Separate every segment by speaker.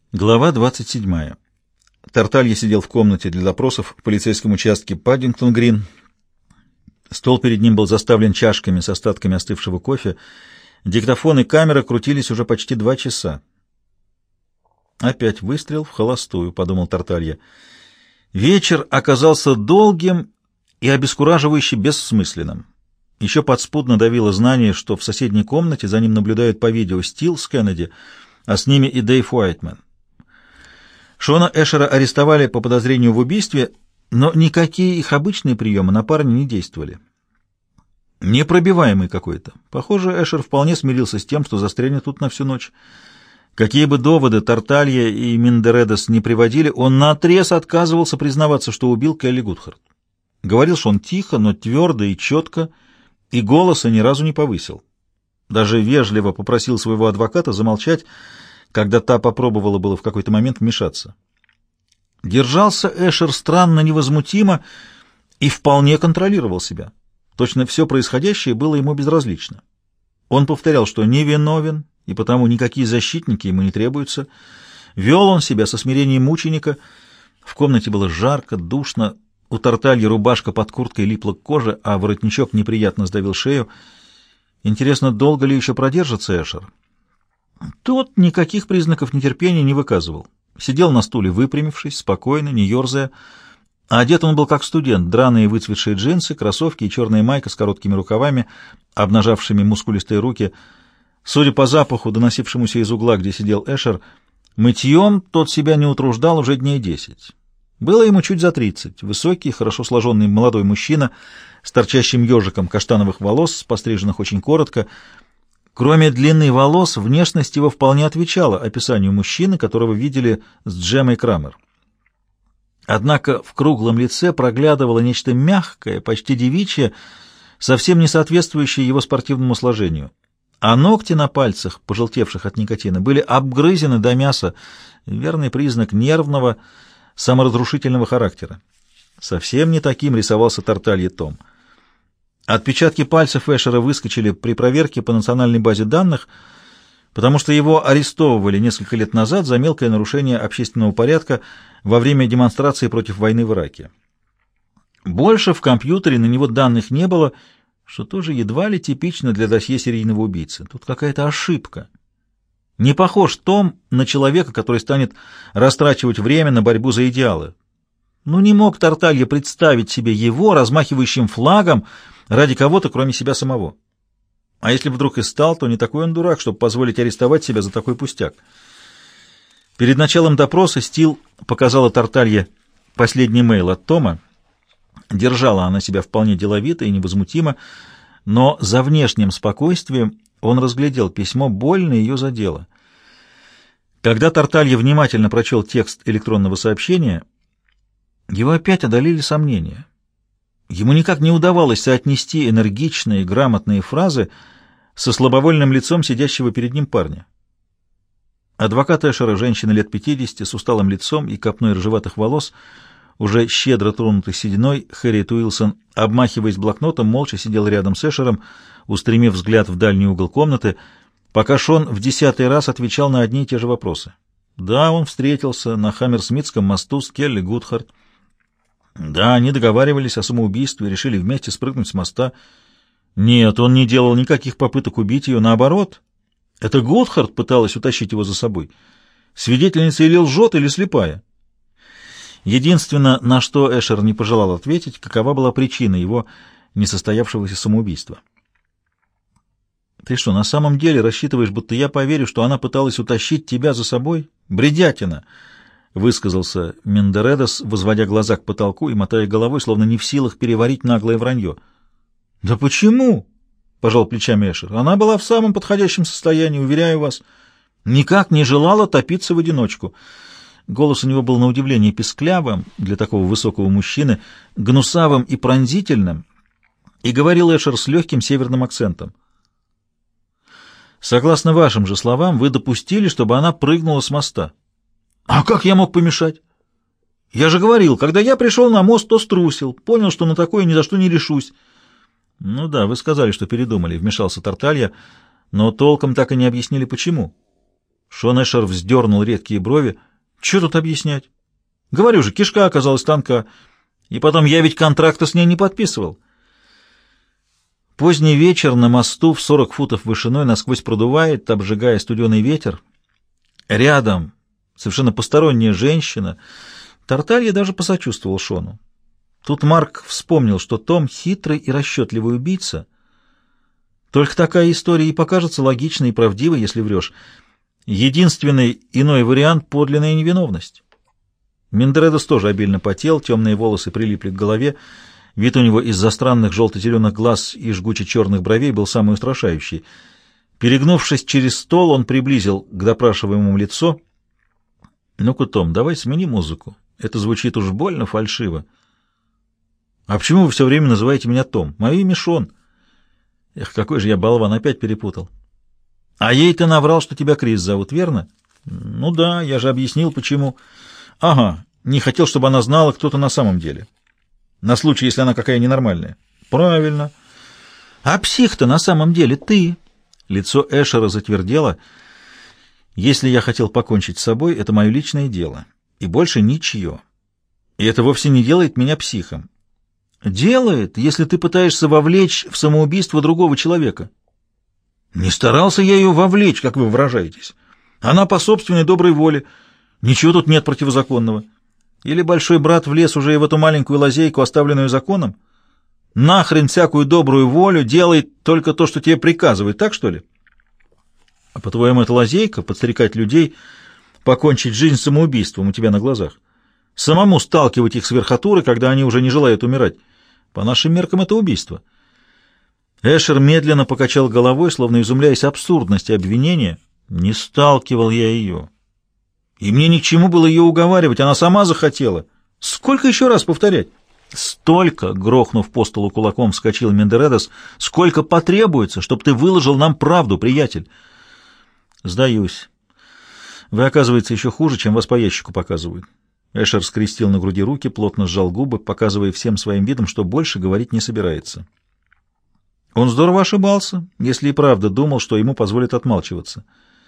Speaker 1: Глава 27. Тарталья сидел в комнате для допросов в полицейском участке Паддингтон-Грин. Стол перед ним был заставлен чашками с остатками остывшего кофе. Диктофон и камера крутились уже почти 2 часа. «Опять выстрел в холостую», — подумал Тарталья. Вечер оказался долгим и обескураживающе бессмысленным. Еще подспудно давило знание, что в соседней комнате за ним наблюдают по видео Стил с Кеннеди, а с ними и Дэйв Уайтман. Шона Эшера арестовали по подозрению в убийстве, но никакие их обычные приемы на парня не действовали. Непробиваемый какой-то. Похоже, Эшер вполне смирился с тем, что застрянет тут на всю ночь. Какие бы доводы Тарталья и Мендередес не приводили, он наотрез отказывался признаваться, что убил Келли Гудхарт. Говорил, что он тихо, но твердо и четко, и голоса ни разу не повысил. Даже вежливо попросил своего адвоката замолчать, когда та попробовала было в какой-то момент вмешаться. Держался Эшер странно невозмутимо и вполне контролировал себя. Точно все происходящее было ему безразлично. Он повторял, что невиновен, и потому никакие защитники ему не требуются. Вел он себя со смирением мученика. В комнате было жарко, душно. У Тартальи рубашка под курткой липла к коже, а воротничок неприятно сдавил шею. Интересно, долго ли еще продержится Эшер? Тот никаких признаков нетерпения не выказывал. Сидел на стуле, выпрямившись, спокойно, не ерзая. А одет он был как студент: драные выцветшие джинсы, кроссовки и черная майка с короткими рукавами, обнажавшими мускулистые руки. Судя по запаху, доносившемуся из угла, где сидел Эшер, мытьем тот себя не утруждал уже дней 10. Было ему чуть за 30. Высокий, хорошо сложенный молодой мужчина с торчащим ежиком каштановых волос, постриженных очень коротко. Кроме длины волос, внешность его вполне отвечала описанию мужчины, которого видели с Джемой Крамер. Однако в круглом лице проглядывало нечто мягкое, почти девичье, совсем не соответствующее его спортивному сложению. А ногти на пальцах, пожелтевших от никотина, были обгрызены до мяса, верный признак нервного, саморазрушительного характера. Совсем не таким рисовался Тарталья Том. Отпечатки пальцев Эшера выскочили при проверке по национальной базе данных, потому что его арестовывали несколько лет назад за мелкое нарушение общественного порядка во время демонстрации против войны в Ираке. Больше в компьютере на него данных не было, что тоже едва ли типично для досье серийного убийцы. Тут какая-то ошибка. Не похож Том на человека, который станет растрачивать время на борьбу за идеалы. Ну, не мог Тарталья представить себе его размахивающим флагом ради кого-то, кроме себя самого. А если вдруг и стал, то не такой он дурак, чтобы позволить арестовать себя за такой пустяк. Перед началом допроса Стил показала Тарталье последний мейл от Тома. Держала она себя вполне деловито и невозмутимо, но за внешним спокойствием он разглядел письмо, больно ее задело. Когда Тарталья внимательно прочел текст электронного сообщения, его опять одолели сомнения. Ему никак не удавалось соотнести энергичные, грамотные фразы со слабовольным лицом сидящего перед ним парня. Адвокат Эшера, женщина лет 50, с усталым лицом и копной рыжеватых волос, уже щедро тронутый сединой, Хэрриет Уилсон, обмахиваясь блокнотом, молча сидел рядом с Эшером, устремив взгляд в дальний угол комнаты, пока Шон в 10-й раз отвечал на одни и те же вопросы. Да, он встретился на Хаммерсмитском мосту с Келли Гудхарт. Да, они договаривались о самоубийстве, решили вместе спрыгнуть с моста. Нет, он не делал никаких попыток убить ее, наоборот. Это Гудхарт пыталась утащить его за собой. Свидетельница или лжет, или слепая. Единственное, на что Эшер не пожелал ответить, какова была причина его несостоявшегося самоубийства. «Ты что, на самом деле рассчитываешь, будто я поверю, что она пыталась утащить тебя за собой? Бредятина!» — высказался Мендередес, возводя глаза к потолку и мотая головой, словно не в силах переварить наглое вранье. «Да почему?» — пожал плечами Эшер. «Она была в самом подходящем состоянии, уверяю вас. Никак не желала топиться в одиночку». Голос у него был на удивление песклявым для такого высокого мужчины, гнусавым и пронзительным, и говорил Эшер с легким северным акцентом. «Согласно вашим же словам, вы допустили, чтобы она прыгнула с моста». «А как я мог помешать? Я же говорил, когда я пришел на мост, то струсил, понял, что на такое ни за что не решусь». «Ну да, вы сказали, что передумали», — вмешался Тарталья, — «но толком так и не объяснили, почему». Шон Эшер вздернул редкие брови. Что тут объяснять? Говорю же, кишка оказалась тонка. И потом, я ведь контракта с ней не подписывал. Поздний вечер на мосту в 40 футов вышиной насквозь продувает, обжигая студеный ветер. Рядом совершенно посторонняя женщина. Тарталья даже посочувствовал Шону. Тут Марк вспомнил, что Том хитрый и расчетливый убийца. Только такая история и покажется логичной и правдивой, если врешь. Единственный иной вариант — подлинная невиновность. Миндредес тоже обильно потел, темные волосы прилипли к голове. Вид у него из-за странных желто-зеленых глаз и жгуче-черных бровей был самый устрашающий. Перегнувшись через стол, он приблизил к допрашиваемому лицо. «Ну-ка, Том, давай смени музыку. Это звучит уж больно фальшиво». «А почему вы все время называете меня Том? Мое имя Шон». «Эх, какой же я болван, опять перепутал». «А ей ты наврал, что тебя Крис зовут, верно?» «Ну да, я же объяснил, почему». «Ага, не хотел, чтобы она знала, кто ты на самом деле. На случай, если она какая ненормальная». «Правильно». «А псих-то на самом деле ты». Лицо Эшера затвердело. «Если я хотел покончить с собой, это мое личное дело. И больше ничье. И это вовсе не делает меня психом». «Делает, если ты пытаешься вовлечь в самоубийство другого человека». «Не старался я ее вовлечь, как вы выражаетесь. Она по собственной доброй воле. Ничего тут нет противозаконного. Или большой брат влез уже и в эту маленькую лазейку, оставленную законом? Нахрен всякую добрую волю, делает только то, что тебе приказывают, так что ли? А по-твоему, это лазейка — подстрекать людей покончить жизнь самоубийством у тебя на глазах? Самому сталкивать их с верхотуры, когда они уже не желают умирать? По нашим меркам это убийство». Эшер медленно покачал головой, словно изумляясь абсурдности обвинения. «Не сталкивал я ее. И мне ни к чему было ее уговаривать, она сама захотела. Сколько еще раз повторять?» «Столько», — грохнув по столу кулаком, вскочил Мендередес, — «сколько потребуется, чтобы ты выложил нам правду, приятель». «Сдаюсь. Вы, оказывается, еще хуже, чем вас по ящику показывают». Эшер скрестил на груди руки, плотно сжал губы, показывая всем своим видом, что больше говорить не собирается. Он здорово ошибался, если и правда думал, что ему позволят отмалчиваться.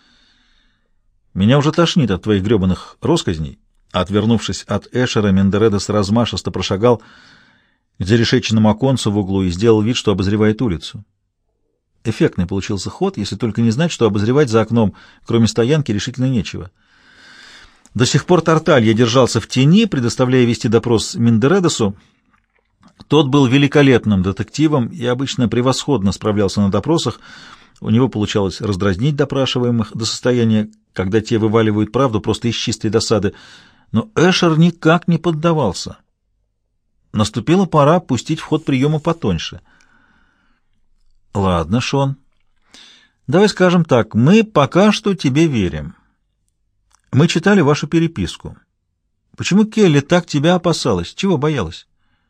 Speaker 1: «Меня уже тошнит от твоих гребаных россказней». Отвернувшись от Эшера, Мендередес размашисто прошагал к зарешеченному оконцу в углу и сделал вид, что обозревает улицу. Эффектный получился ход, если только не знать, что обозревать за окном, кроме стоянки, решительно нечего. До сих пор Тарталья держался в тени, предоставляя вести допрос Мендередесу. Тот был великолепным детективом и обычно превосходно справлялся на допросах. У него получалось раздразнить допрашиваемых до состояния, когда те вываливают правду просто из чистой досады. Но Эшер никак не поддавался. Наступила пора пустить в ход приема потоньше. «Ладно, Шон, давай скажем так, мы пока что тебе верим. Мы читали вашу переписку. Почему Келли так тебя опасалась? Чего боялась?»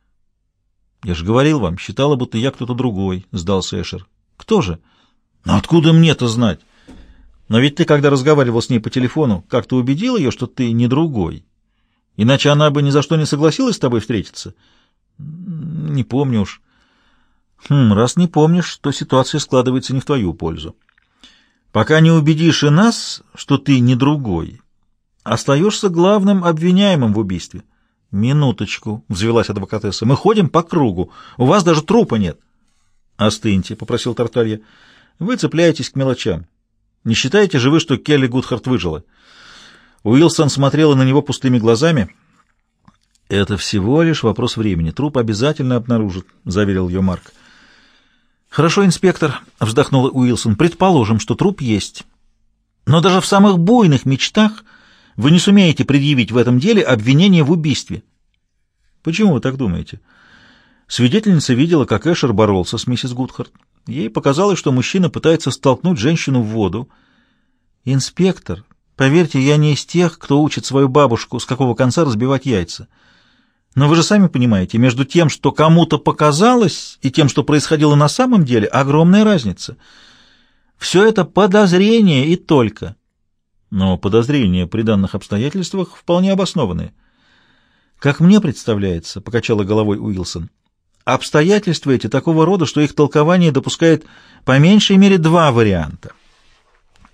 Speaker 1: «Я же говорил вам, считала, будто я кто-то другой», — сдался Эшер. «Кто же?» «Ну откуда мне-то знать? Но ведь ты, когда разговаривал с ней по телефону, как-то убедил ее, что ты не другой. Иначе она бы ни за что не согласилась с тобой встретиться». «Не помню уж». «Раз не помнишь, то ситуация складывается не в твою пользу. Пока не убедишь и нас, что ты не другой, остаешься главным обвиняемым в убийстве». «Минуточку», — взвелась адвокатесса, — «мы ходим по кругу, у вас даже трупа нет». «Остыньте», — попросил Тарталья, — «вы цепляетесь к мелочам. Не считаете же вы, что Келли Гудхарт выжила?» Уилсон смотрела на него пустыми глазами. «Это всего лишь вопрос времени, труп обязательно обнаружат», — заверил ее Марк. «Хорошо, инспектор», — вздохнула Уилсон, — «предположим, что труп есть. Но даже в самых буйных мечтах вы не сумеете предъявить в этом деле обвинение в убийстве». «Почему вы так думаете?» Свидетельница видела, как Эшер боролся с миссис Гудхарт. Ей показалось, что мужчина пытается столкнуть женщину в воду. «Инспектор, поверьте, я не из тех, кто учит свою бабушку, с какого конца разбивать яйца. Но вы же сами понимаете, между тем, что кому-то показалось, и тем, что происходило на самом деле, огромная разница. Все это подозрение и только». Но подозрения при данных обстоятельствах вполне обоснованные. «Как мне представляется», — покачала головой Уилсон, — «обстоятельства эти такого рода, что их толкование допускает по меньшей мере два варианта.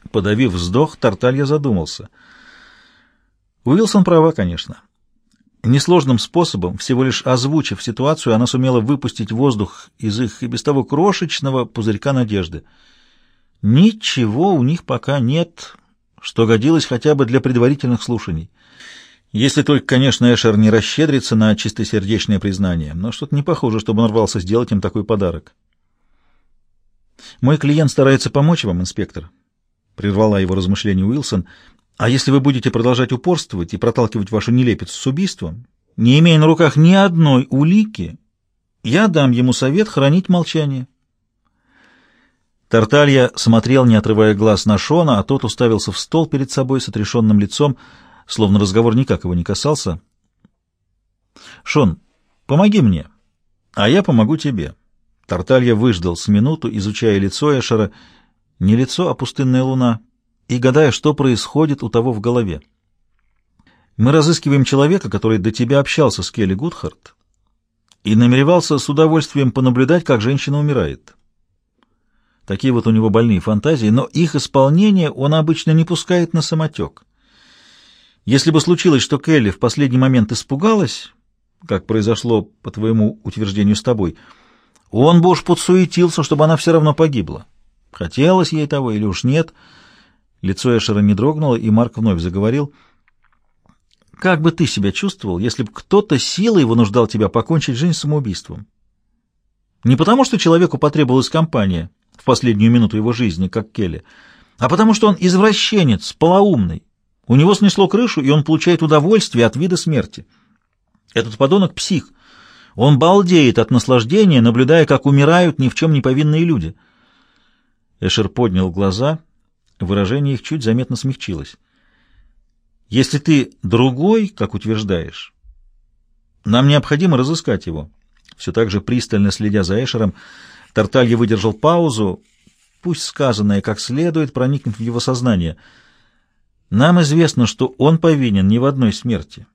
Speaker 1: Подавив вздох, Тарталья задумался. Уилсон права, конечно. Несложным способом, всего лишь озвучив ситуацию, она сумела выпустить воздух из их и без того крошечного пузырька надежды. Ничего у них пока нет, что годилось хотя бы для предварительных слушаний. Если только, конечно, Эшер не расщедрится на чистосердечное признание, но что-то не похоже, чтобы он рвался сделать им такой подарок. «Мой клиент старается помочь вам, инспектор», — прервала его размышления Уилсон. «А если вы будете продолжать упорствовать и проталкивать вашу нелепицу с убийством, не имея на руках ни одной улики, я дам ему совет хранить молчание». Тарталья смотрел, не отрывая глаз на Шона, а тот уставился в стол перед собой с отрешенным лицом, словно разговор никак его не касался. «Шон, помоги мне, а я помогу тебе». Тарталья выждал с минуту, изучая лицо Эшера, не лицо, а пустынная луна, и гадая, что происходит у того в голове. «Мы разыскиваем человека, который до тебя общался с Келли Гудхарт и намеревался с удовольствием понаблюдать, как женщина умирает. Такие вот у него больные фантазии, но их исполнение он обычно не пускает на самотек. Если бы случилось, что Келли в последний момент испугалась, как произошло, по твоему утверждению, с тобой, он бы уж подсуетился, чтобы она все равно погибла. Хотелось ей того или уж нет». Лицо Эшера не дрогнуло, и Марк вновь заговорил. «Как бы ты себя чувствовал, если бы кто-то силой вынуждал тебя покончить жизнь самоубийством? Не потому, что человеку потребовалась компания в последнюю минуту его жизни, как Келли, а потому, что он извращенец, полоумный. У него снесло крышу, и он получает удовольствие от вида смерти. Этот подонок — псих. Он балдеет от наслаждения, наблюдая, как умирают ни в чем не повинные люди». Эшер поднял глаза. Выражение их чуть заметно смягчилось. «Если ты другой, как утверждаешь, нам необходимо разыскать его». Все так же пристально следя за Эшером, Тарталья выдержал паузу, пусть сказанное как следует проникнет в его сознание. «Нам известно, что он повинен не в одной смерти.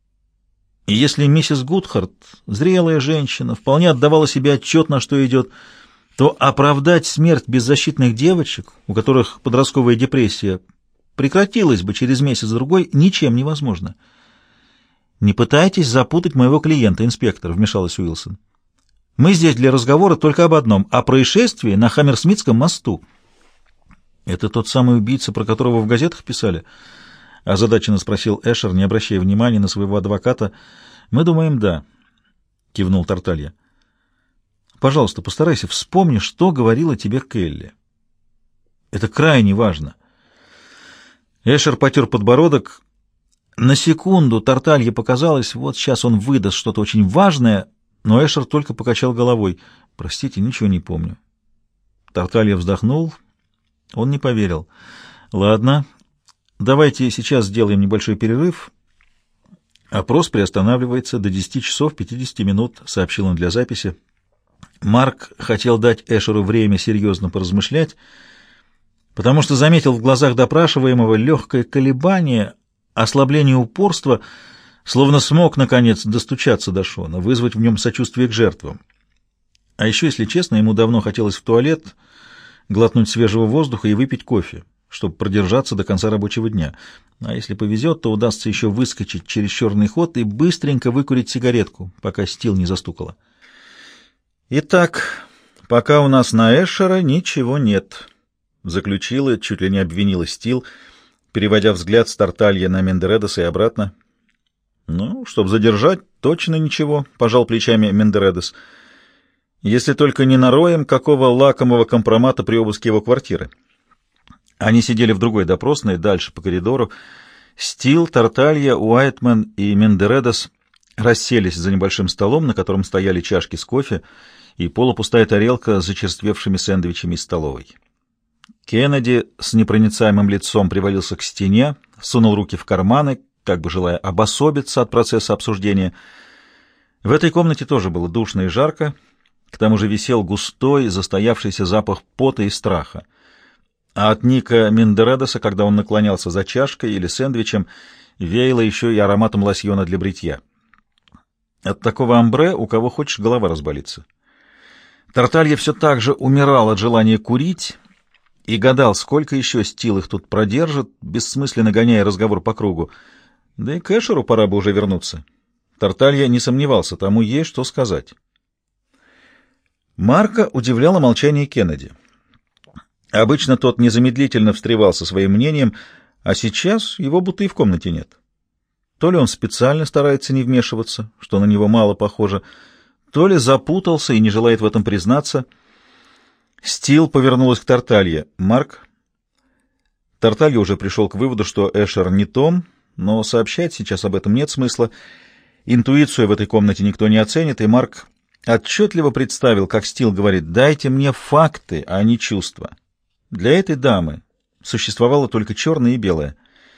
Speaker 1: И если миссис Гудхарт, зрелая женщина, вполне отдавала себе отчет, на что идет, то оправдать смерть беззащитных девочек, у которых подростковая депрессия, прекратилась бы через месяц-другой, ничем невозможно». «Не пытайтесь запутать моего клиента, инспектор», — вмешалась Уилсон. «Мы здесь для разговора только об одном — о происшествии на Хаммерсмитском мосту». «Это тот самый убийца, про которого в газетах писали?» — озадаченно спросил Эшер, не обращая внимания на своего адвоката. «Мы думаем, да», — кивнул Тарталья. «Пожалуйста, постарайся, вспомни, что говорила тебе Келли. Это крайне важно». Эшер потер подбородок. На секунду Тарталье показалось, вот сейчас он выдаст что-то очень важное, но Эшер только покачал головой. «Простите, ничего не помню». Тарталья вздохнул. Он не поверил. «Ладно, давайте сейчас сделаем небольшой перерыв. Опрос приостанавливается до 10 часов 50 минут», — сообщил он для записи. Марк хотел дать Эшеру время серьезно поразмышлять, потому что заметил в глазах допрашиваемого легкое колебание, ослабление упорства, словно смог, наконец, достучаться до Шона, вызвать в нем сочувствие к жертвам. А еще, если честно, ему давно хотелось в туалет, глотнуть свежего воздуха и выпить кофе, чтобы продержаться до конца рабочего дня. А если повезет, то удастся еще выскочить через черный ход и быстренько выкурить сигаретку, пока Стил не застукала. «Итак, пока у нас на Эшера ничего нет», — заключила, чуть ли не обвинила Стил, переводя взгляд с Тарталья на Мендередеса и обратно. «Ну, чтобы задержать, точно ничего», — пожал плечами Мендередес. «Если только не нароем какого лакомого компромата при обыске его квартиры». Они сидели в другой допросной, дальше по коридору. Стил, Тарталья, Уайтман и Мендередес расселись за небольшим столом, на котором стояли чашки с кофе и полупустая тарелка с зачерствевшими сэндвичами из столовой. Кеннеди с непроницаемым лицом привалился к стене, сунул руки в карманы, как бы желая обособиться от процесса обсуждения. В этой комнате тоже было душно и жарко, к тому же висел густой, застоявшийся запах пота и страха. А от Ника Мендередеса, когда он наклонялся за чашкой или сэндвичем, веяло еще и ароматом лосьона для бритья. От такого амбре у кого хочешь голова разболится. Тарталья все так же умирал от желания курить, и гадал, сколько еще Стил их тут продержит, бессмысленно гоняя разговор по кругу. Да и к Эшеру пора бы уже вернуться. Тарталья не сомневался, тому есть что сказать. Марка удивляло молчание Кеннеди. Обычно тот незамедлительно встревал со своим мнением, а сейчас его будто и в комнате нет. То ли он специально старается не вмешиваться, что на него мало похоже, то ли запутался и не желает в этом признаться. Стил повернулась к Тарталье. «Марк?» Тарталья уже пришел к выводу, что Эшер не Том, но сообщать сейчас об этом нет смысла. Интуицию в этой комнате никто не оценит, и Марк отчетливо представил, как Стил говорит: «Дайте мне факты, а не чувства». Для этой дамы существовало только черное и белое.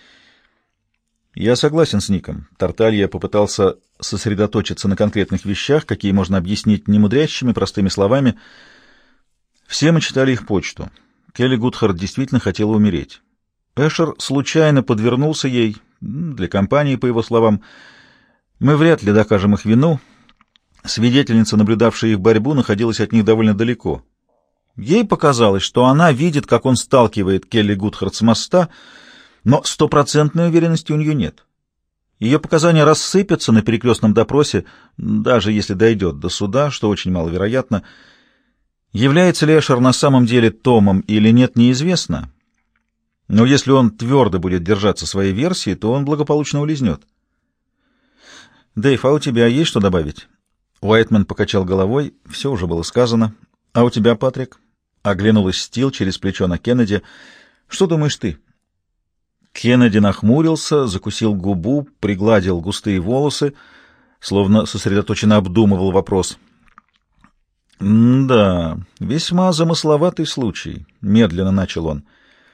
Speaker 1: «Я согласен с Ником». Тарталья попытался сосредоточиться на конкретных вещах, какие можно объяснить немудрящими, простыми словами. Все мы читали их почту. Келли Гудхарт действительно хотела умереть. Эшер случайно подвернулся ей, для компании, по его словам. Мы вряд ли докажем их вину. Свидетельница, наблюдавшая их борьбу, находилась от них довольно далеко. Ей показалось, что она видит, как он сталкивает Келли Гудхарт с моста, но стопроцентной уверенности у нее нет. Ее показания рассыпятся на перекрестном допросе, даже если дойдет до суда, что очень маловероятно. Является ли Эшер на самом деле Томом или нет, неизвестно. Но если он твердо будет держаться своей версии, то он благополучно улизнет. «Дэйв, а у тебя есть что добавить?» Уайтман покачал головой. Все уже было сказано. «А у тебя, Патрик?» Оглянулась Стил через плечо на Кеннеди. «Что думаешь ты?» Кеннеди нахмурился, закусил губу, пригладил густые волосы, словно сосредоточенно обдумывал вопрос. «Да, весьма замысловатый случай», — медленно начал он.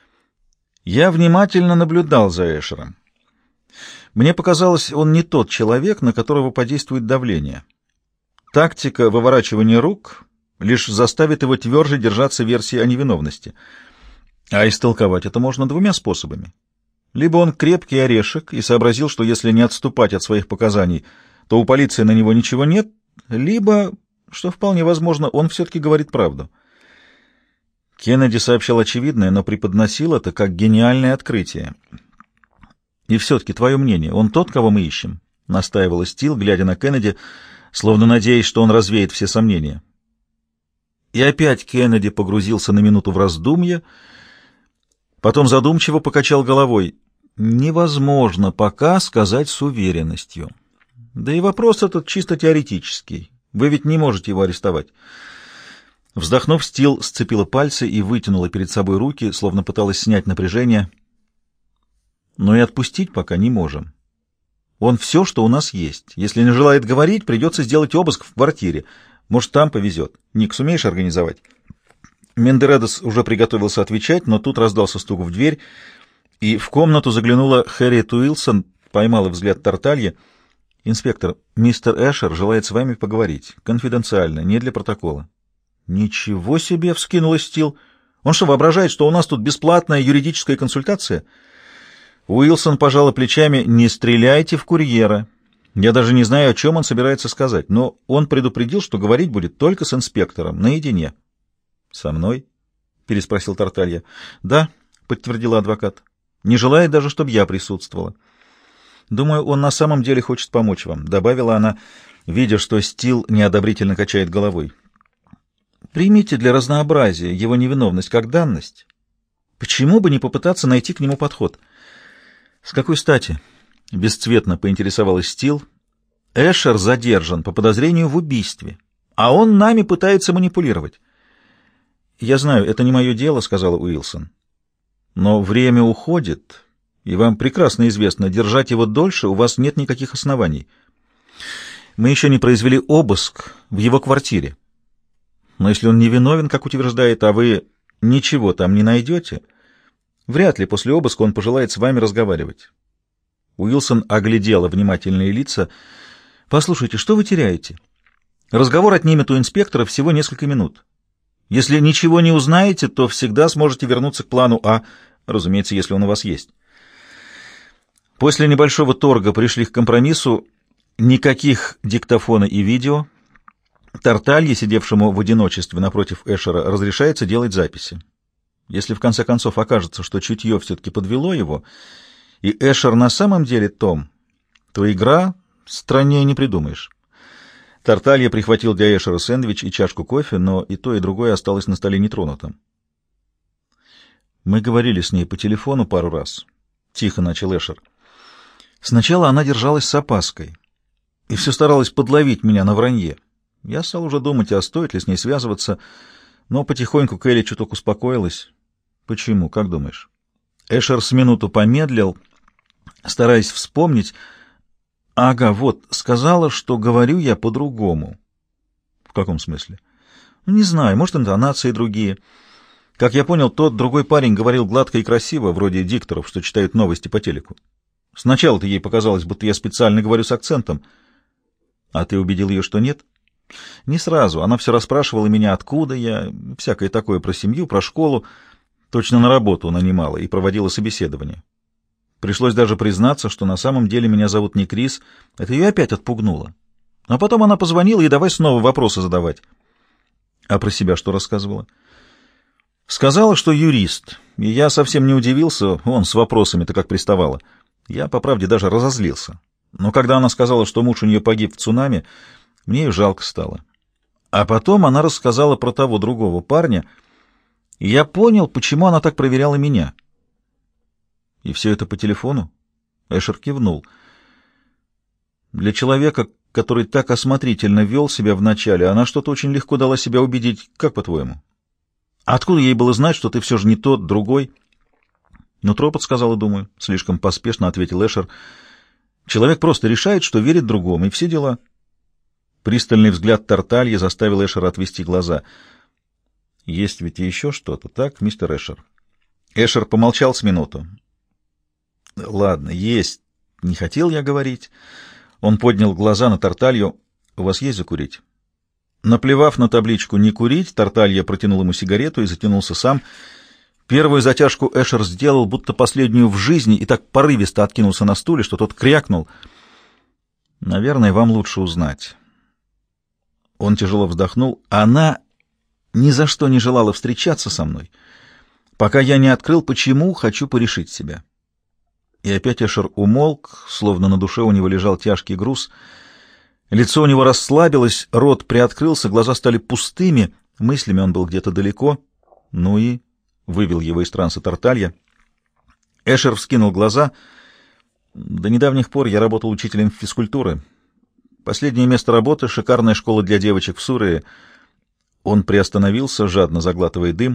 Speaker 1: «Я внимательно наблюдал за Эшером. Мне показалось, он не тот человек, на которого подействует давление. Тактика выворачивания рук лишь заставит его тверже держаться версии о невиновности. А истолковать это можно двумя способами. Либо он крепкий орешек и сообразил, что если не отступать от своих показаний, то у полиции на него ничего нет, либо, что вполне возможно, он все-таки говорит правду». Кеннеди сообщал очевидное, но преподносил это как гениальное открытие. «И все-таки твое мнение, он тот, кого мы ищем?» — настаивала Стил, глядя на Кеннеди, словно надеясь, что он развеет все сомнения. И опять Кеннеди погрузился на минуту в раздумье, потом задумчиво покачал головой. «Невозможно пока сказать с уверенностью. Да и вопрос этот чисто теоретический. Вы ведь не можете его арестовать». Вздохнув, Стил сцепила пальцы и вытянула перед собой руки, словно пыталась снять напряжение. «Но и отпустить пока не можем. Он все, что у нас есть. Если не желает говорить, придется сделать обыск в квартире. Может, там повезет. Ник, сумеешь организовать?» Мендередес уже приготовился отвечать, но тут раздался стук в дверь, и в комнату заглянула Хэрриет Уилсон, поймала взгляд Тарталья. «Инспектор, мистер Эшер желает с вами поговорить. Конфиденциально, не для протокола». «Ничего себе!» — вскинулась Стил. «Он что, воображает, что у нас тут бесплатная юридическая консультация?» Уилсон пожала плечами. «Не стреляйте в курьера. Я даже не знаю, о чем он собирается сказать, но он предупредил, что говорить будет только с инспектором, наедине». «Со мной?» — переспросил Тарталья. «Да», — подтвердила адвокат. «Не желает даже, чтобы я присутствовала». «Думаю, он на самом деле хочет помочь вам», — добавила она, видя, что Стил неодобрительно качает головой. «Примите для разнообразия его невиновность как данность. Почему бы не попытаться найти к нему подход?» «С какой стати?» — бесцветно поинтересовалась Стил. «Эшер задержан по подозрению в убийстве, а он нами пытается манипулировать». «Я знаю, это не мое дело», — сказала Уилсон. «Но время уходит, и вам прекрасно известно, держать его дольше у вас нет никаких оснований. Мы еще не произвели обыск в его квартире. Но если он невиновен, как утверждает, а вы ничего там не найдете, вряд ли после обыска он пожелает с вами разговаривать». Уилсон оглядела внимательные лица. «Послушайте, что вы теряете? Разговор отнимет у инспектора всего несколько минут. Если ничего не узнаете, то всегда сможете вернуться к плану А, разумеется, если он у вас есть». После небольшого торга пришли к компромиссу: никаких диктофона и видео. Тарталье, сидевшему в одиночестве напротив Эшера, разрешается делать записи. Если в конце концов окажется, что чутье все-таки подвело его, и Эшер на самом деле Том, то игра страннее не придумаешь. Тарталья прихватил для Эшера сэндвич и чашку кофе, но и то, и другое осталось на столе нетронутым. «Мы говорили с ней по телефону пару раз», — тихо начал Эшер. «Сначала она держалась с опаской и все старалась подловить меня на вранье. Я стал уже думать, а стоит ли с ней связываться, но потихоньку Келли чуток успокоилась. Почему, как думаешь?» Эшер с минуту помедлил, стараясь вспомнить. «Ага, вот, сказала, что говорю я по-другому». «В каком смысле?» «Не знаю, может, интонации другие. Как я понял, тот другой парень говорил гладко и красиво, вроде дикторов, что читают новости по телеку. Сначала-то ей показалось, будто я специально говорю с акцентом». «А ты убедил ее, что нет?» «Не сразу. Она все расспрашивала меня, откуда я, всякое такое про семью, про школу. Точно на работу нанимала и проводила собеседование. Пришлось даже признаться, что на самом деле меня зовут не Крис. Это ее опять отпугнуло. А потом она позвонила и давай снова вопросы задавать». «А про себя что рассказывала?» «Сказала, что юрист. И я совсем не удивился, он с вопросами-то как приставала. Я, по правде, даже разозлился. Но когда она сказала, что муж у нее погиб в цунами, мне ее жалко стало. А потом она рассказала про того другого парня, и я понял, почему она так проверяла меня». «И все это по телефону?» Эшер кивнул. «Для человека, который так осмотрительно вел себя вначале, она что-то очень легко дала себя убедить. Как, по-твоему? Откуда ей было знать, что ты все же не тот, другой?» «Нутро подсказала, думаю», — слишком поспешно ответил Эшер. «Человек просто решает, что верит другому, и все дела». Пристальный взгляд Тартальи заставил Эшера отвести глаза. «Есть ведь и еще что-то, так, мистер Эшер?» Эшер помолчал с минуту. «Ладно, есть. Не хотел я говорить». Он поднял глаза на Тарталью. «У вас есть закурить?» Наплевав на табличку «Не курить», Тарталья протянул ему сигарету и затянулся сам. Первую затяжку Эшер сделал, будто последнюю в жизни, и так порывисто откинулся на стуле, что тот крякнул. «Наверное, вам лучше узнать». Он тяжело вздохнул. «Она ни за что не желала встречаться со мной, пока я не открыл, почему хочу порешить себя». И опять Эшер умолк, словно на душе у него лежал тяжкий груз. Лицо у него расслабилось, рот приоткрылся, глаза стали пустыми, мыслями он был где-то далеко. «Ну и...» — вывел его из транса Тарталья. Эшер вскинул глаза. «До недавних пор я работал учителем физкультуры. Последнее место работы — шикарная школа для девочек в Сурее». Он приостановился, жадно заглатывая дым.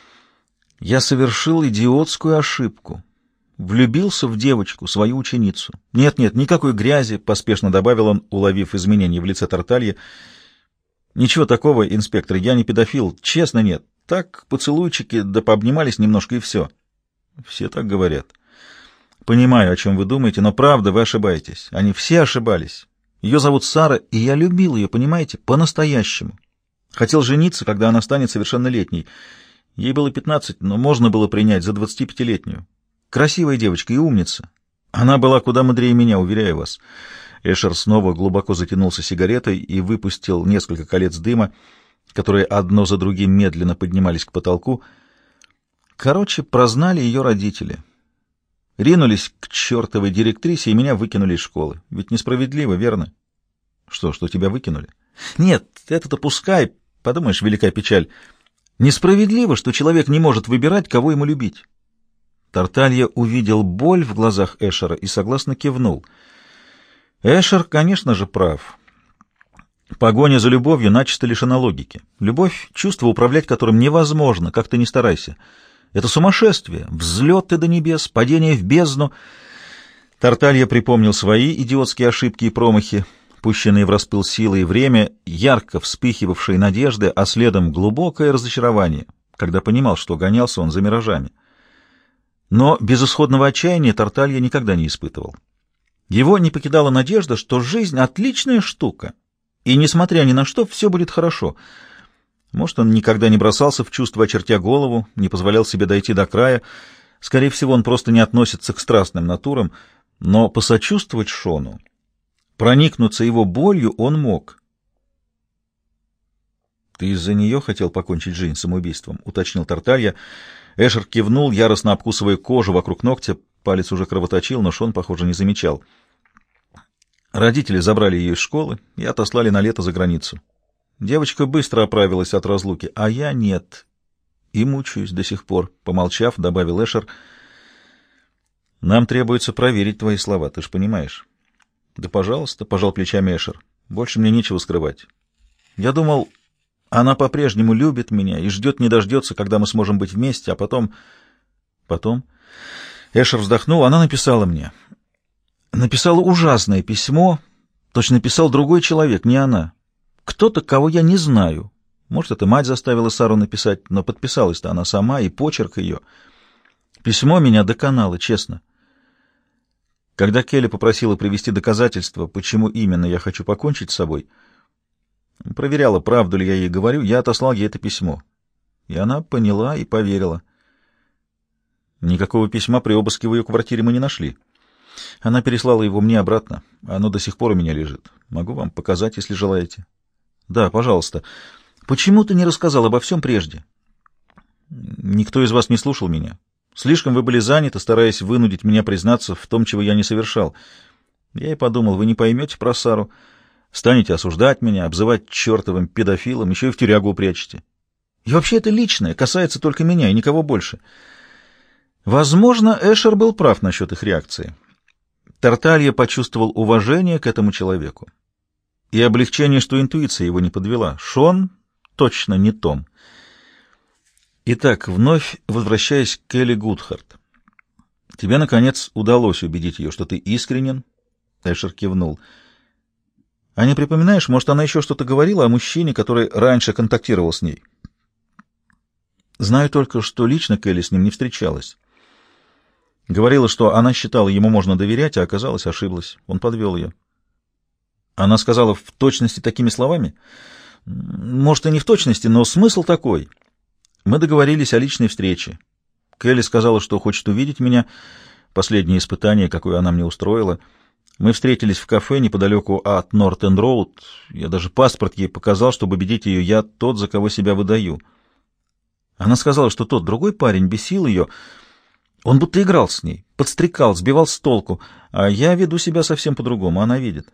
Speaker 1: «Я совершил идиотскую ошибку. Влюбился в девочку, свою ученицу. Нет, никакой грязи», — поспешно добавил он, уловив изменения в лице Тартальи. «Ничего такого, инспектор, я не педофил. Честно, нет. Так, поцелуйчики, да пообнимались немножко, и все». «Все так говорят». «Понимаю, о чем вы думаете, но правда, вы ошибаетесь. Они все ошибались. Ее зовут Сара, и я любил ее, понимаете, по-настоящему. Хотел жениться, когда она станет совершеннолетней. Ей было 15, но можно было принять за 25-летнюю. Красивая девочка и умница. Она была куда мудрее меня, уверяю вас». Эшер снова глубоко затянулся сигаретой и выпустил несколько колец дыма, которые одно за другим медленно поднимались к потолку. Короче, прознали ее родители. Ринулись к чертовой директрисе и меня выкинули из школы. Ведь несправедливо, верно? Что тебя выкинули? Нет, это-то пускай. Подумаешь, великая печаль. Несправедливо, что человек не может выбирать, кого ему любить. Тарталья увидел боль в глазах Эшера и согласно кивнул. Эшер, конечно же, прав. Погоня за любовью начисто лишена логики. Любовь — чувство, управлять которым невозможно, как ты ни старайся. Это сумасшествие, взлеты до небес, падение в бездну. Тарталья припомнил свои идиотские ошибки и промахи, пущенные в распыл силы и время, ярко вспыхивавшие надежды, а следом глубокое разочарование, когда понимал, что гонялся он за миражами. Но безысходного отчаяния Тарталья никогда не испытывал. Его не покидала надежда, что жизнь — отличная штука, и, несмотря ни на что, все будет хорошо. Может, он никогда не бросался в чувство, очертя голову, не позволял себе дойти до края. Скорее всего, он просто не относится к страстным натурам, но посочувствовать Шону, проникнуться его болью он мог. «Ты из-за нее хотел покончить жизнь самоубийством?» — уточнил Тарталья. Эшер кивнул, яростно обкусывая кожу вокруг ногтя. Палец уже кровоточил, но Шон, похоже, не замечал. Родители забрали ее из школы и отослали на лето за границу. Девочка быстро оправилась от разлуки, а я нет. И мучаюсь до сих пор, — помолчав, добавил Эшер. Нам требуется проверить твои слова, ты ж понимаешь. Да, пожалуйста, — пожал плечами Эшер. Больше мне нечего скрывать. Я думал, она по-прежнему любит меня и ждет не дождется, когда мы сможем быть вместе, а потом... Потом... Эшер вздохнул, она написала мне. Написала ужасное письмо, точно написал другой человек, не она. Кто-то, кого я не знаю. Может, это мать заставила Сару написать, но подписалась-то она сама, и почерк ее. Письмо меня доконало, честно. Когда Келли попросила привести доказательства, почему именно я хочу покончить с собой, проверяла, правду ли я ей говорю, я отослал ей это письмо. И она поняла и поверила. Никакого письма при обыске в ее квартире мы не нашли. Она переслала его мне обратно. Оно до сих пор у меня лежит. Могу вам показать, если желаете. Да, пожалуйста. Почему ты не рассказал обо всем прежде? Никто из вас не слушал меня. Слишком вы были заняты, стараясь вынудить меня признаться в том, чего я не совершал. Я и подумал, вы не поймете про Сару, станете осуждать меня, обзывать чертовым педофилом, еще и в тюрягу упрячете. И вообще это личное, касается только меня и никого больше. Возможно, Эшер был прав насчет их реакции. Тарталья почувствовал уважение к этому человеку и облегчение, что интуиция его не подвела. Шон точно не Том. Итак, вновь возвращаясь к Келли Гудхарт. Тебе, наконец, удалось убедить ее, что ты искренен? Эшер кивнул. А не припоминаешь, может, она еще что-то говорила о мужчине, который раньше контактировал с ней? Знаю только, что лично Келли с ним не встречалась. Говорила, что она считала, ему можно доверять, а оказалось, ошиблась. Он подвел ее. Она сказала в точности такими словами? Может, и не в точности, но смысл такой. Мы договорились о личной встрече. Келли сказала, что хочет увидеть меня. Последнее испытание, какое она мне устроила. Мы встретились в кафе неподалеку от Норт-Энд-Роуд. Я даже паспорт ей показал, чтобы убедить ее, я тот, за кого себя выдаю. Она сказала, что тот другой парень бесил ее. Он будто играл с ней, подстрекал, сбивал с толку, а я веду себя совсем по-другому, она видит.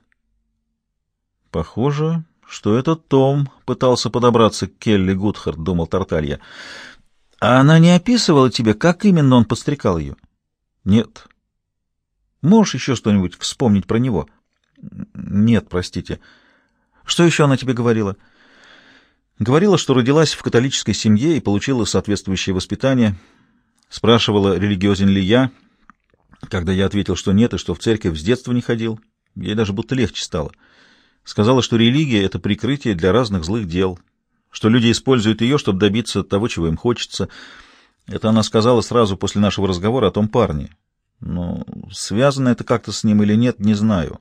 Speaker 1: Похоже, что это Том пытался подобраться к Келли Гудхарт, думал Тарталья. А она не описывала тебе, как именно он подстрекал ее? Нет. Можешь еще что-нибудь вспомнить про него? Нет, простите. Что еще она тебе говорила? Говорила, что родилась в католической семье и получила соответствующее воспитание. Спрашивала, религиозен ли я. Когда я ответил, что нет, и что в церковь с детства не ходил, ей даже будто легче стало. Сказала, что религия — это прикрытие для разных злых дел, что люди используют ее, чтобы добиться того, чего им хочется. Это она сказала сразу после нашего разговора о том парне. Но связано это как-то с ним или нет, не знаю.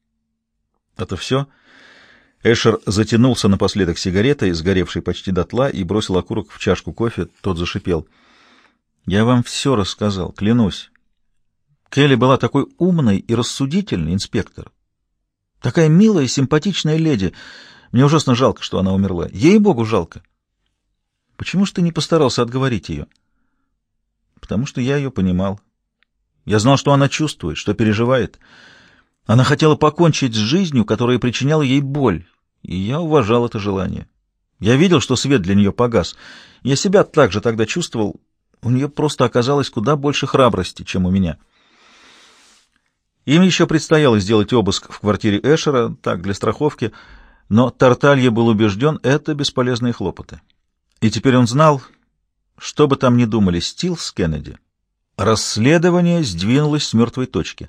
Speaker 1: Это все? Эшер затянулся напоследок сигаретой, сгоревшей почти дотла, и бросил окурок в чашку кофе. Тот зашипел. Я вам все рассказал, клянусь. Келли была такой умной и рассудительной, инспектор. Такая милая, симпатичная леди. Мне ужасно жалко, что она умерла. Ей-богу, жалко. Почему же ты не постарался отговорить ее? Потому что я ее понимал. Я знал, что она чувствует, что переживает. Она хотела покончить с жизнью, которая причиняла ей боль, и я уважал это желание. Я видел, что свет для нее погас. Я себя так же тогда чувствовал. У нее просто оказалось куда больше храбрости, чем у меня. Им еще предстояло сделать обыск в квартире Эшера, так, для страховки, но Тарталья был убежден, это бесполезные хлопоты. И теперь он знал, что бы там ни думали Стил с Кеннеди, расследование сдвинулось с мертвой точки.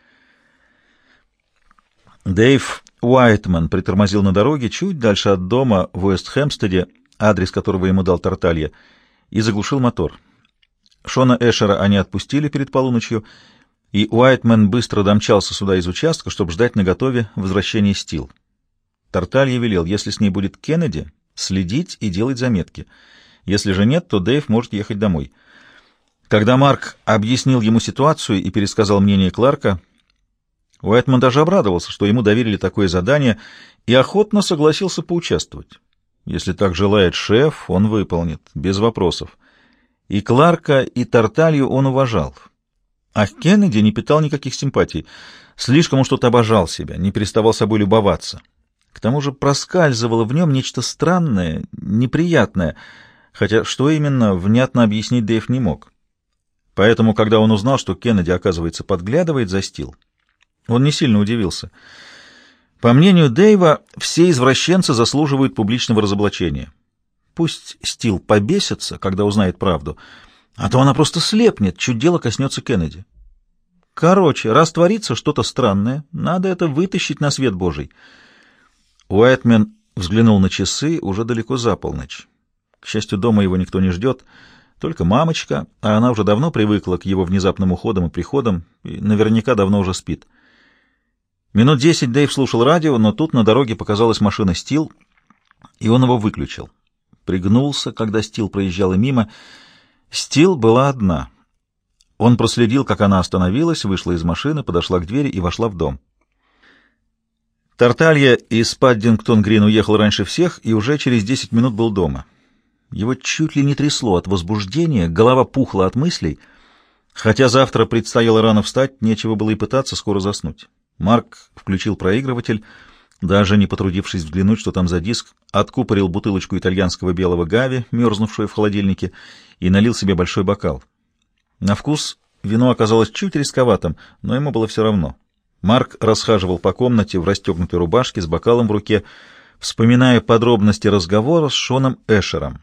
Speaker 1: Дэйв Уайтман притормозил на дороге чуть дальше от дома в Уэст-Хэмпстеде, адрес которого ему дал Тарталья, и заглушил мотор. Шона Эшера они отпустили перед полуночью, и Уайтман быстро домчался сюда из участка, чтобы ждать наготове возвращения Стил. Тарталья велел, если с ней будет Кеннеди, следить и делать заметки. Если же нет, то Дэйв может ехать домой. Когда Марк объяснил ему ситуацию и пересказал мнение Кларка, Уайтман даже обрадовался, что ему доверили такое задание, и охотно согласился поучаствовать. Если так желает шеф, он выполнит, без вопросов. И Кларка, и Тарталью он уважал. А к Кеннеди не питал никаких симпатий. Слишком уж тот обожал себя, не переставал собой любоваться. К тому же проскальзывало в нем нечто странное, неприятное, хотя что именно, внятно объяснить Дэйв не мог. Поэтому, когда он узнал, что Кеннеди, оказывается, подглядывает за Стил, он не сильно удивился. По мнению Дэйва, все извращенцы заслуживают публичного разоблачения. Пусть Стил побесится, когда узнает правду, а то она просто слепнет, чуть дело коснется Кеннеди. Короче, раз творится что-то странное, надо это вытащить на свет Божий. Уайтмен взглянул на часы, уже далеко за полночь. К счастью, дома его никто не ждет, только мамочка, а она уже давно привыкла к его внезапным уходам и приходам, и наверняка давно уже спит. Минут 10 Дэйв слушал радио, но тут на дороге показалась машина Стил, и он его выключил. Пригнулся, когда Стил проезжала мимо. Стил была одна. Он проследил, как она остановилась, вышла из машины, подошла к двери и вошла в дом. Тарталья из Паддингтон-Грин уехал раньше всех и уже через 10 минут был дома. Его чуть ли не трясло от возбуждения, голова пухла от мыслей. Хотя завтра предстояло рано встать, нечего было и пытаться скоро заснуть. Марк включил проигрыватель, даже не потрудившись взглянуть, что там за диск, откупорил бутылочку итальянского белого гави, мерзнувшую в холодильнике, и налил себе большой бокал. На вкус вино оказалось чуть рисковатым, но ему было все равно. Марк расхаживал по комнате в расстегнутой рубашке с бокалом в руке, вспоминая подробности разговора с Шоном Эшером.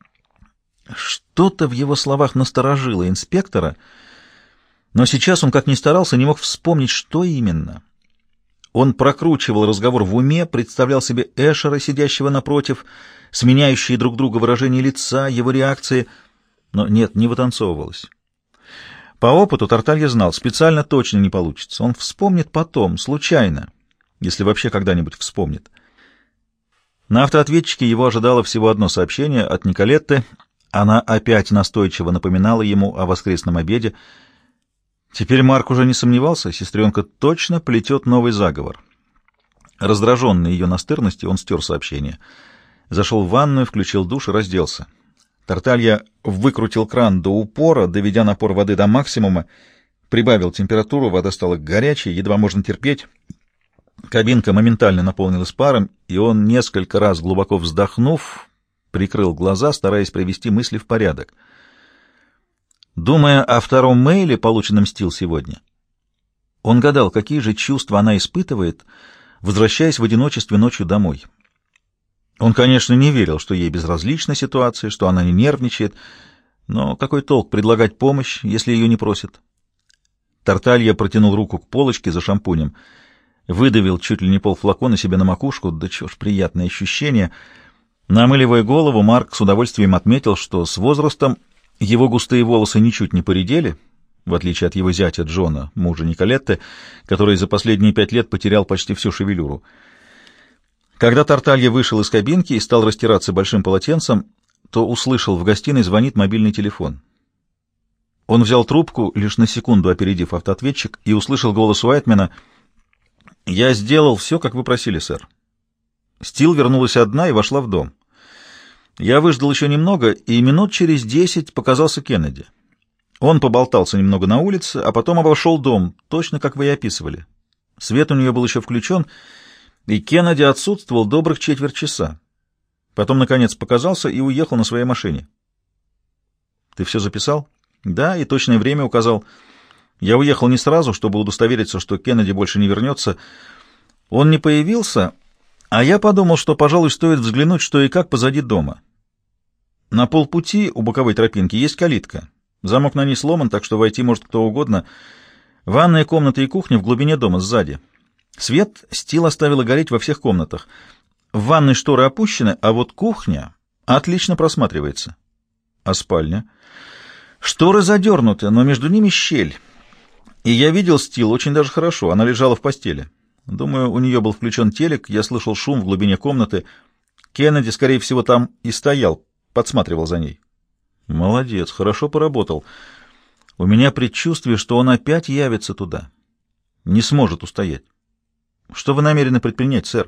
Speaker 1: Что-то в его словах насторожило инспектора, но сейчас он, как ни старался, не мог вспомнить, что именно. Он прокручивал разговор в уме, представлял себе Эшера, сидящего напротив, сменяющие друг друга выражения лица, его реакции, но нет, не вытанцовывалось. По опыту Тарталья знал, специально точно не получится. Он вспомнит потом, случайно, если вообще когда-нибудь вспомнит. На автоответчике его ожидало всего одно сообщение от Николетты. Она опять настойчиво напоминала ему о воскресном обеде. Теперь Марк уже не сомневался, сестренка точно плетет новый заговор. Раздраженный ее настырностью, он стер сообщение. Зашел в ванную, включил душ и разделся. Тарталья выкрутил кран до упора, доведя напор воды до максимума, прибавил температуру, вода стала горячей, едва можно терпеть. Кабинка моментально наполнилась паром, и он, несколько раз глубоко вздохнув, прикрыл глаза, стараясь привести мысли в порядок. Думая о втором мейле, полученном Стил сегодня, он гадал, какие же чувства она испытывает, возвращаясь в одиночестве ночью домой. Он, конечно, не верил, что ей безразлична ситуация, что она не нервничает, но какой толк предлагать помощь, если ее не просят? Тарталья протянул руку к полочке за шампунем, выдавил чуть ли не полфлакона себе на макушку, да чё ж, приятное ощущение. Намыливая голову, Марк с удовольствием отметил, что с возрастом его густые волосы ничуть не поредели, в отличие от его зятя Джона, мужа Николетты, который за последние 5 лет потерял почти всю шевелюру. Когда Тарталья вышел из кабинки и стал растираться большим полотенцем, то услышал, в гостиной звонит мобильный телефон. Он взял трубку, лишь на секунду опередив автоответчик, и услышал голос Уайтмена: «Я сделал все, как вы просили, сэр». Стил вернулась одна и вошла в дом. Я выждал еще немного, и минут через 10 показался Кеннеди. Он поболтался немного на улице, а потом обошел дом, точно как вы и описывали. Свет у нее был еще включен, и Кеннеди отсутствовал добрых четверть часа. Потом, наконец, показался и уехал на своей машине. Ты все записал? Да, и точное время указал. Я уехал не сразу, чтобы удостовериться, что Кеннеди больше не вернется. Он не появился, а я подумал, что, пожалуй, стоит взглянуть, что и как позади дома. На полпути у боковой тропинки есть калитка. Замок на ней сломан, так что войти может кто угодно. Ванная комната и кухня в глубине дома, сзади. Свет Стил оставила гореть во всех комнатах. В ванной шторы опущены, а вот кухня отлично просматривается. А спальня? Шторы задернуты, но между ними щель. И я видел Стил очень даже хорошо, она лежала в постели. Думаю, у нее был включен телек, я слышал шум в глубине комнаты. Кеннеди, скорее всего, там и стоял, подсматривал за ней. Молодец, хорошо поработал. У меня предчувствие, что он опять явится туда. Не сможет устоять. Что вы намерены предпринять, сэр?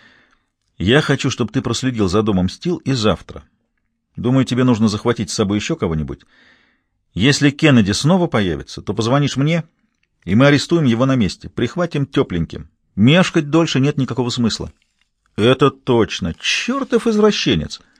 Speaker 1: Я хочу, чтобы ты проследил за домом Стил и завтра. Думаю, тебе нужно захватить с собой еще кого-нибудь. Если Кеннеди снова появится, то позвонишь мне, и мы арестуем его на месте, прихватим тепленьким. Мешкать дольше нет никакого смысла». «Это точно! Чертов извращенец!»